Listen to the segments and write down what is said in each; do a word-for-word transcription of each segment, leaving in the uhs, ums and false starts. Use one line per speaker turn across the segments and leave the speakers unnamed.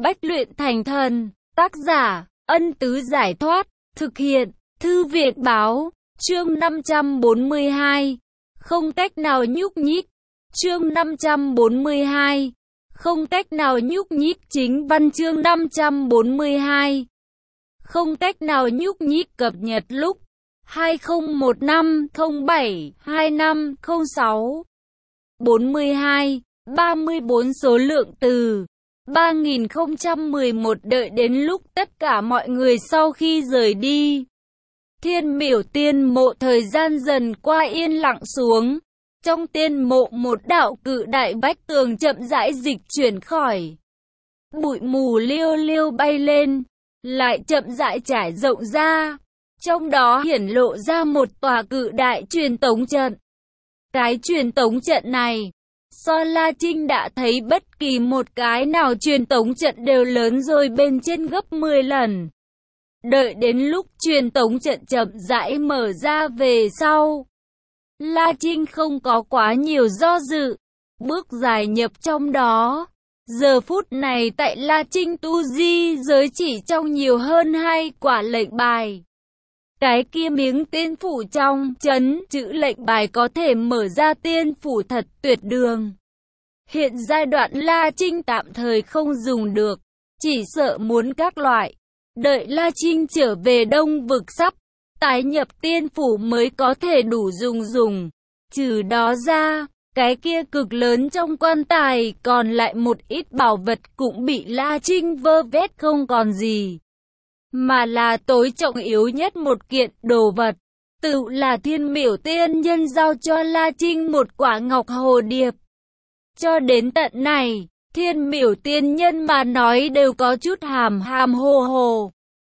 bách luyện thành thần. Tác giả, Ân Tứ Giải Thoát. Thực hiện, Thư Viện Báo. Chương năm trăm bốn mươi hai. Không cách nào nhúc nhích. Chương năm trăm bốn mươi hai. Không cách nào nhúc nhích. Chính văn chương năm trăm bốn mươi hai. Không cách nào nhúc nhích. Cập nhật lúc hai không một năm không bảy hai năm không sáu. bốn mươi hai, ba mươi bốn số lượng từ ba nghìn không trăm mười một. Đợi đến lúc tất cả mọi người sau khi rời đi, Thiên Miểu Tiên Mộ thời gian dần qua yên lặng xuống. Trong tiên mộ một đạo cự đại vách tường chậm rãi dịch chuyển khỏi. Bụi mù liêu liêu bay lên, lại chậm rãi trải rộng ra. Trong đó hiển lộ ra một tòa cự đại truyền tống trận. Cái truyền tống trận này, so La Trinh đã thấy bất kỳ một cái nào truyền tống trận đều lớn rồi bên trên gấp mười lần. Đợi đến lúc truyền tống trận chậm rãi mở ra về sau, La Trinh không có quá nhiều do dự, bước dài nhập trong đó. Giờ phút này tại La Trinh tu di giới chỉ trong nhiều hơn hai quả lệnh bài. Cái kia miếng tiên phủ trong chấn chữ lệnh bài có thể mở ra tiên phủ thật tuyệt đường. Hiện giai đoạn La Trinh tạm thời không dùng được, chỉ sợ muốn các loại. Đợi La Trinh trở về Đông Vực sắp tái nhập tiên phủ mới có thể đủ dùng dùng. Trừ đó ra, cái kia cực lớn trong quan tài còn lại một ít bảo vật cũng bị La Trinh vơ vét không còn gì. Mà là tối trọng yếu nhất một kiện đồ vật, tự là Thiên Miểu Tiên Nhân giao cho La Trinh một quả ngọc hồ điệp. Cho đến tận này, Thiên Miểu Tiên Nhân mà nói đều có chút hàm hàm hồ hồ.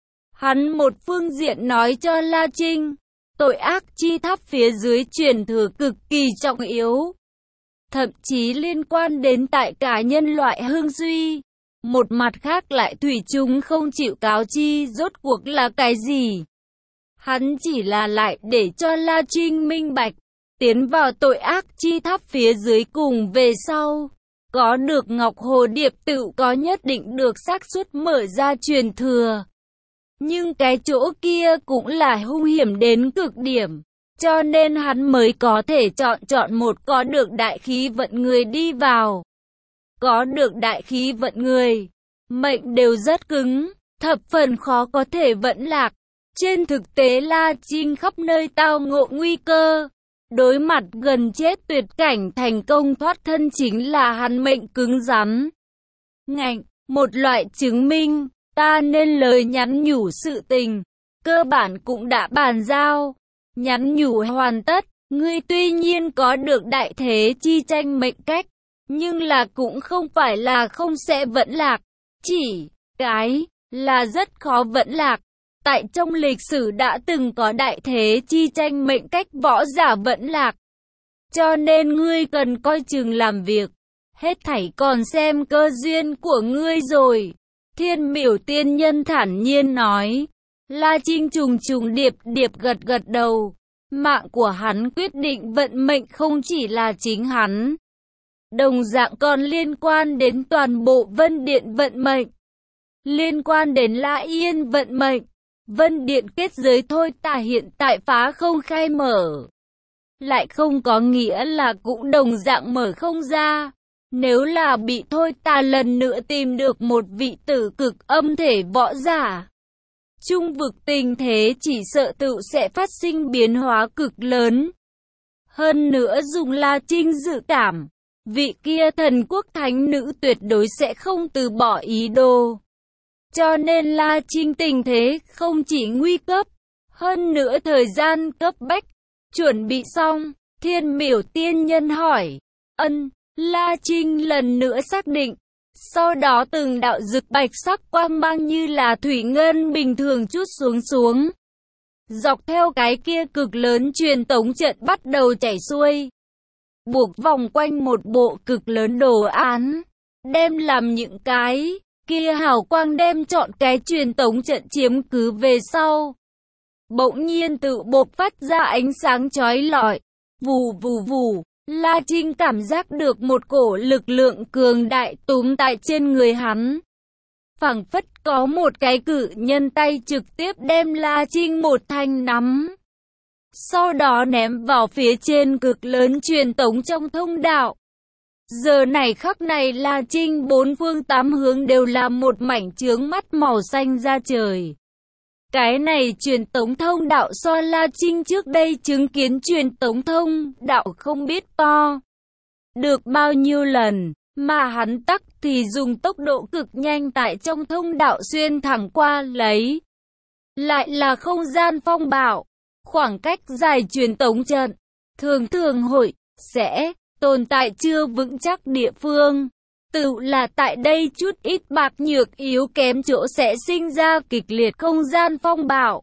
Hắn một phương diện nói cho La Trinh, tội ác chi tháp phía dưới truyền thừa cực kỳ trọng yếu. Thậm chí liên quan đến tại cả nhân loại hưng suy. Một mặt khác lại thủy chung không chịu cáo chi rốt cuộc là cái gì. Hắn chỉ là lại để cho La Trinh minh bạch, tiến vào tội ác chi tháp phía dưới cùng về sau. Có được Ngọc Hồ Điệp tự có nhất định được xác suất mở ra truyền thừa. Nhưng cái chỗ kia cũng là hung hiểm đến cực điểm. Cho nên hắn mới có thể chọn chọn một có được đại khí vận người đi vào. Có được đại khí vận người, mệnh đều rất cứng, thập phần khó có thể vẫn lạc. Trên thực tế La Trinh khắp nơi tao ngộ nguy cơ. Đối mặt gần chết tuyệt cảnh thành công thoát thân chính là hắn mệnh cứng rắn. Ngạnh, một loại chứng minh, ta nên lời nhắn nhủ sự tình, cơ bản cũng đã bàn giao. Nhắn nhủ hoàn tất, ngươi tuy nhiên có được đại thế chi tranh mệnh cách, nhưng là cũng không phải là không sẽ vẫn lạc, chỉ cái là rất khó vẫn lạc. Tại trong lịch sử đã từng có đại thế chi tranh mệnh cách võ giả vẫn lạc. Cho nên ngươi cần coi chừng làm việc, hết thảy còn xem cơ duyên của ngươi rồi. Thiên Miểu Tiên Nhân thản nhiên nói. La Trinh trùng trùng điệp điệp gật gật đầu. Mạng của hắn quyết định vận mệnh không chỉ là chính hắn, đồng dạng còn liên quan đến toàn bộ Vân Điện vận mệnh, liên quan đến La Yên vận mệnh. Vân Điện kết giới thôi tà hiện tại phá không khai mở, lại không có nghĩa là cũng đồng dạng mở không ra. Nếu là bị thôi tà lần nữa tìm được một vị tử cực âm thể võ giả, trung vực tình thế chỉ sợ tự sẽ phát sinh biến hóa cực lớn. Hơn nữa dùng La Trinh dự cảm, vị kia thần quốc thánh nữ tuyệt đối sẽ không từ bỏ ý đồ. Cho nên La Trinh tình thế không chỉ nguy cấp, hơn nữa thời gian cấp bách. Chuẩn bị xong, Thiên Miểu Tiên Nhân hỏi. Ân, La Trinh lần nữa xác định. Sau đó từng đạo rực bạch sắc quang mang như là thủy ngân bình thường trút xuống xuống. Dọc theo cái kia cực lớn truyền tống trận bắt đầu chảy xuôi. Buộc vòng quanh một bộ cực lớn đồ án. Đem làm những cái kia hào quang đem trọn cái truyền tống trận chiếm cứ về sau. Bỗng nhiên tự bộc phát ra ánh sáng chói lọi. Vù vù vù. La Trinh cảm giác được một cổ lực lượng cường đại túm tại trên người hắn. phảng phất có một cái cự nhân tay trực tiếp đem La Trinh một thanh nắm. Sau đó ném vào phía trên cực lớn truyền tống trong thông đạo. Giờ này khắc này La Trinh bốn phương tám hướng đều là một mảnh chướng mắt màu xanh da trời. Cái này truyền tống thông đạo so La Trinh trước đây chứng kiến truyền tống thông đạo không biết to được bao nhiêu lần, mà hắn tắc thì dùng tốc độ cực nhanh tại trong thông đạo xuyên thẳng qua lấy. Lại là không gian phong bạo, khoảng cách dài truyền tống trận, thường thường hội, sẽ tồn tại chưa vững chắc địa phương. Tự là tại đây chút ít bạc nhược yếu kém chỗ sẽ sinh ra kịch liệt không gian phong bạo.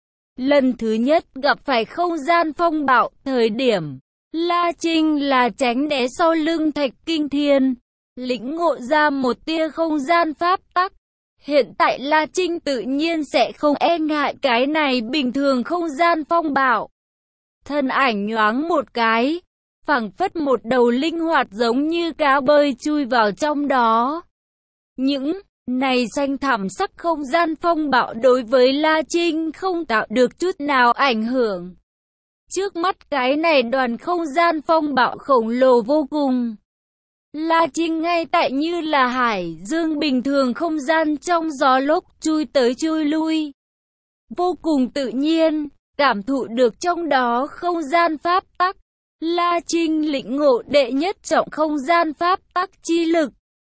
Lần thứ nhất gặp phải không gian phong bạo thời điểm, La Trinh là tránh né sau lưng Thạch Kinh Thiên, lĩnh ngộ ra một tia không gian pháp tắc. Hiện tại La Trinh tự nhiên sẽ không e ngại cái này bình thường không gian phong bạo. Thân ảnh nhoáng một cái, phảng phất một đầu linh hoạt giống như cá bơi chui vào trong đó. Những này xanh thẳm sắc không gian phong bạo đối với La Trinh không tạo được chút nào ảnh hưởng. Trước mắt cái này đoàn không gian phong bạo khổng lồ vô cùng. La Trinh ngay tại như là hải dương bình thường không gian trong gió lốc chui tới chui lui. Vô cùng tự nhiên, cảm thụ được trong đó không gian pháp tắc. La Trinh lĩnh ngộ đệ nhất trọng không gian pháp tắc chi lực.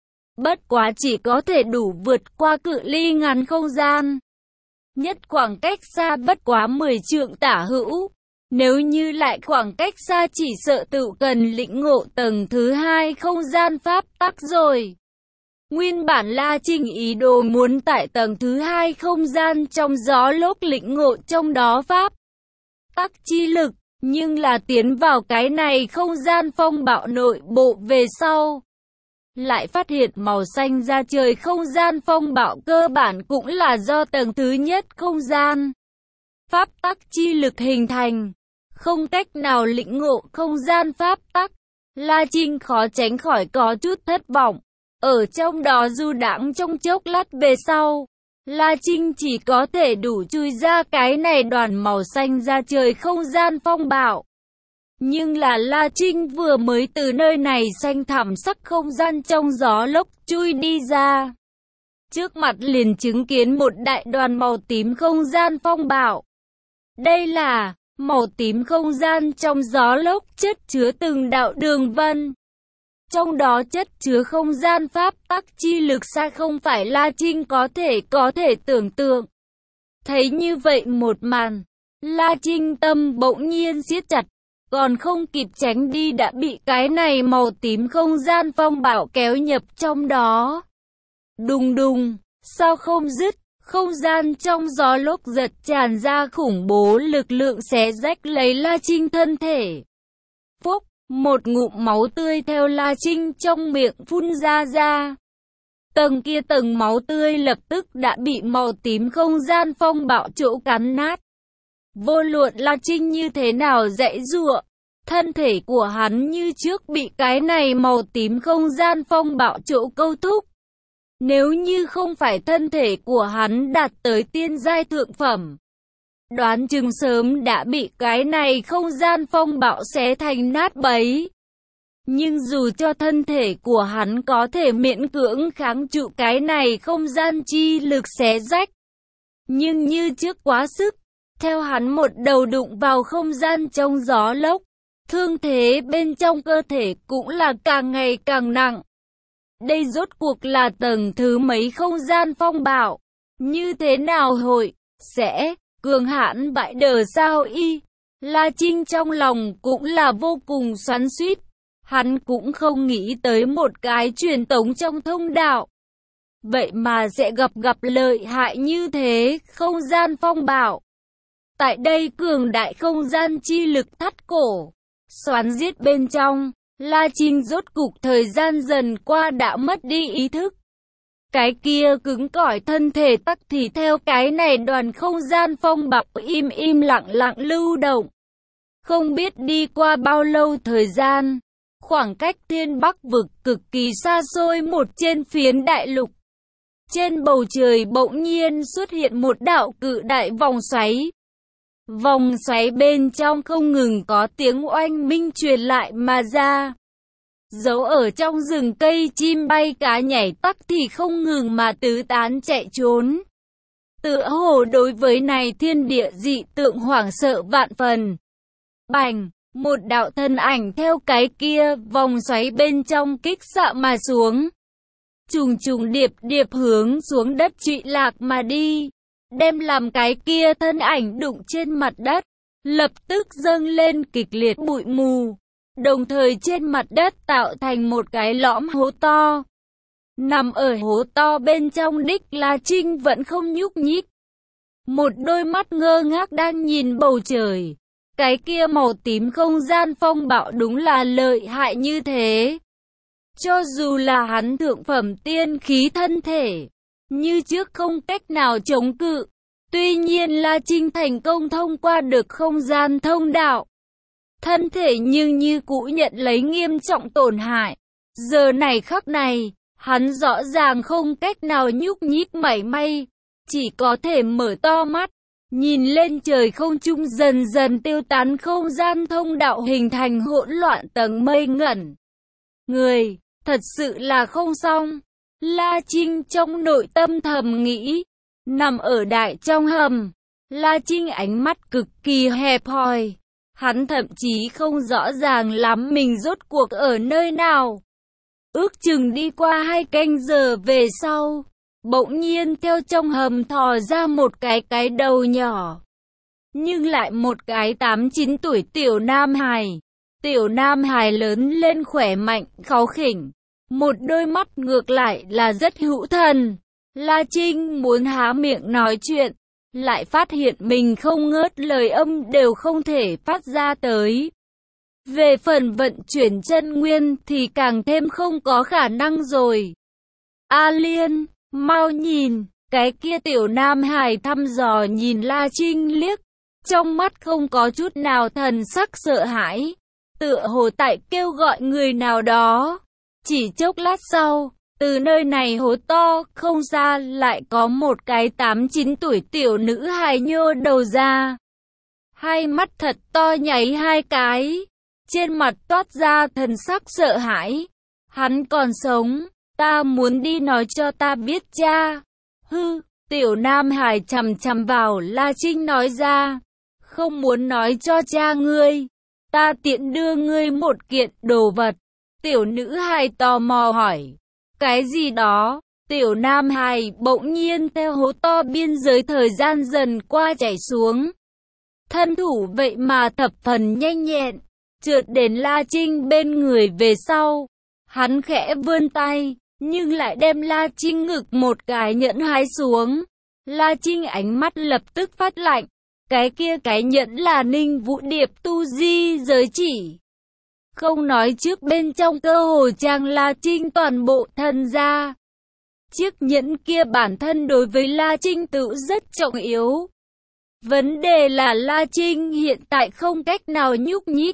Bất quá chỉ có thể đủ vượt qua cự ly ngắn không gian. Nhất khoảng cách xa bất quá mười trượng tả hữu. Nếu như lại khoảng cách xa chỉ sợ tự cần lĩnh ngộ tầng thứ hai không gian pháp tắc rồi. Nguyên bản La Trinh ý đồ muốn tại tầng thứ hai không gian trong gió lốc lĩnh ngộ trong đó pháp tắc chi lực. Nhưng là tiến vào cái này không gian phong bạo nội bộ về sau. Lại phát hiện màu xanh da trời không gian phong bạo cơ bản cũng là do tầng thứ nhất không gian. Pháp tắc chi lực hình thành. Không cách nào lĩnh ngộ không gian pháp tắc. La Trinh khó tránh khỏi có chút thất vọng. Ở trong đó du đãng trong chốc lát về sau. La Trinh chỉ có thể đủ chui ra cái này đoàn màu xanh da trời không gian phong bạo. Nhưng là La Trinh vừa mới từ nơi này xanh thẳm sắc không gian trong gió lốc chui đi ra. Trước mặt liền chứng kiến một đại đoàn màu tím không gian phong bạo. Đây là màu tím không gian trong gió lốc chất chứa từng đạo đường vân. Trong đó chất chứa không gian pháp tắc chi lực xa không phải La Trinh có thể có thể tưởng tượng. Thấy như vậy một màn, La Trinh tâm bỗng nhiên siết chặt, còn không kịp tránh đi đã bị cái này màu tím không gian phong bạo kéo nhập trong đó. Đùng đùng, sao không dứt, không gian trong gió lốc giật tràn ra khủng bố lực lượng xé rách lấy La Trinh thân thể. Phúc! Một ngụm máu tươi theo La Trinh trong miệng phun ra ra. Tầng kia tầng máu tươi lập tức đã bị màu tím không gian phong bạo chỗ cắn nát. Vô luận La Trinh như thế nào dãy giụa, thân thể của hắn như trước bị cái này màu tím không gian phong bạo chỗ câu thúc. Nếu như không phải thân thể của hắn đạt tới tiên giai thượng phẩm, đoán chừng sớm đã bị cái này không gian phong bạo xé thành nát bấy. Nhưng dù cho thân thể của hắn có thể miễn cưỡng kháng trụ cái này không gian chi lực xé rách, nhưng như trước quá sức, theo hắn một đầu đụng vào không gian trong gió lốc, thương thế bên trong cơ thể cũng là càng ngày càng nặng. Đây rốt cuộc là tầng thứ mấy không gian phong bạo, như thế nào hội, sẽ cường hãn bại đờ sao y. La Trinh trong lòng cũng là vô cùng xoắn xuýt. Hắn cũng không nghĩ tới một cái truyền tống trong thông đạo. Vậy mà sẽ gặp gặp lợi hại như thế, không gian phong bạo. Tại đây cường đại không gian chi lực thắt cổ, xoắn giết bên trong, La Trinh rốt cục thời gian dần qua đã mất đi ý thức. Cái kia cứng cỏi thân thể tắc thì theo cái này đoàn không gian phong bạo im im lặng lặng lưu động. Không biết đi qua bao lâu thời gian, khoảng cách Thiên Bắc vực cực kỳ xa xôi một trên phiến đại lục. trên bầu trời bỗng nhiên xuất hiện một đạo cự đại vòng xoáy. Vòng xoáy bên trong không ngừng có tiếng oanh minh truyền lại mà ra. Giấu ở trong rừng cây chim bay cá nhảy tắc thì không ngừng mà tứ tán chạy trốn. Tựa hồ đối với này thiên địa dị tượng hoảng sợ vạn phần. Bành, một đạo thân ảnh theo cái kia vòng xoáy bên trong kích xạ mà xuống. Trùng trùng điệp điệp hướng xuống đất trụy lạc mà đi. Đem làm cái kia thân ảnh đụng trên mặt đất. Lập tức dâng lên kịch liệt bụi mù. Đồng thời trên mặt đất tạo thành một cái lõm hố to. Nằm ở hố to bên trong đích La Trinh vẫn không nhúc nhích. Một đôi mắt ngơ ngác đang nhìn bầu trời. Cái kia màu tím không gian phong bạo đúng là lợi hại như thế. Cho dù là hắn thượng phẩm tiên khí thân thể, như trước không cách nào chống cự. Tuy nhiên La Trinh thành công thông qua được không gian thông đạo. Thân thể nhưng như cũ nhận lấy nghiêm trọng tổn hại. Giờ này khắc này, hắn rõ ràng không cách nào nhúc nhích mảy may. Chỉ có thể mở to mắt, nhìn lên trời không trung dần dần tiêu tán không gian thông đạo hình thành hỗn loạn tầng mây ngẩn. Người, thật sự là không xong. La Trinh trong nội tâm thầm nghĩ. Nằm ở đại trong hầm, La Trinh ánh mắt cực kỳ hẹp hòi. Hắn thậm chí không rõ ràng lắm mình rốt cuộc ở nơi nào. Ước chừng đi qua hai canh giờ về sau, bỗng nhiên theo trong hầm thò ra một cái cái đầu nhỏ. Nhưng lại một cái tám chín tuổi tiểu nam hài. Tiểu nam hài lớn lên khỏe mạnh, kháu khỉnh. Một đôi mắt ngược lại là rất hữu thần. La Trinh muốn há miệng nói chuyện, lại phát hiện mình không ngớt lời âm đều không thể phát ra tới. Về phần vận chuyển chân nguyên thì càng thêm không có khả năng rồi. A Liên, mau nhìn, cái kia tiểu nam hài thăm dò nhìn La Trinh liếc, trong mắt không có chút nào thần sắc sợ hãi, tựa hồ tại kêu gọi người nào đó. Chỉ chốc lát sau, từ nơi này hố to không xa lại có một cái tám chín tuổi tiểu nữ hài nhô đầu ra. Hai mắt thật to nháy hai cái, trên mặt toát ra thần sắc sợ hãi. Hắn còn sống, ta muốn đi nói cho ta biết cha. Hư, tiểu nam hài chằm chằm vào La Trinh nói ra. Không muốn nói cho cha ngươi, ta tiện đưa ngươi một kiện đồ vật. Tiểu nữ hài tò mò hỏi. Cái gì đó? Tiểu nam hài bỗng nhiên theo hố to biên giới thời gian dần qua chảy xuống. Thân thủ vậy mà thập phần nhanh nhẹn, trượt đến La Trinh bên người về sau. Hắn khẽ vươn tay, nhưng lại đem La Trinh ngực một cái nhẫn hái xuống. La Trinh ánh mắt lập tức phát lạnh. Cái kia cái nhẫn là Ninh Vũ Điệp tu di giới chỉ. Không nói trước bên trong cơ hồ trang La Trinh toàn bộ thân ra. Chiếc nhẫn kia bản thân đối với La Trinh tự rất trọng yếu. Vấn đề là La Trinh hiện tại không cách nào nhúc nhích.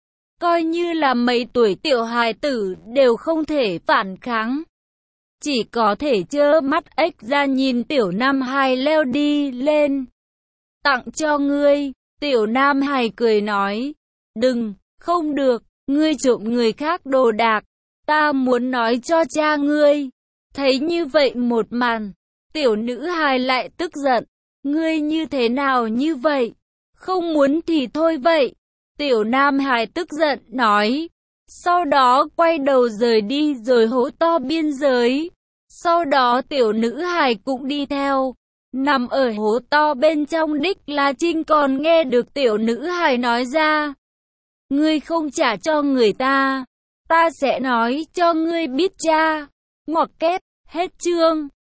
Coi như là mấy tuổi tiểu hài tử đều không thể phản kháng. Chỉ có thể trơ mắt ếch ra nhìn tiểu nam hài leo đi lên. Tặng cho ngươi, tiểu nam hài cười nói. Đừng, không được. Ngươi trộm người khác đồ đạc, ta muốn nói cho cha ngươi. Thấy như vậy một màn, tiểu nữ hài lại tức giận. Ngươi như thế nào như vậy? Không muốn thì thôi vậy. Tiểu nam hài tức giận nói. Sau đó quay đầu rời đi rồi hố to biên giới. Sau đó tiểu nữ hài cũng đi theo. Nằm ở hố to bên trong đích La Trinh còn nghe được tiểu nữ hài nói ra. Ngươi không trả cho người ta, ta sẽ nói cho ngươi biết cha. Ngoặc kép, hết chương.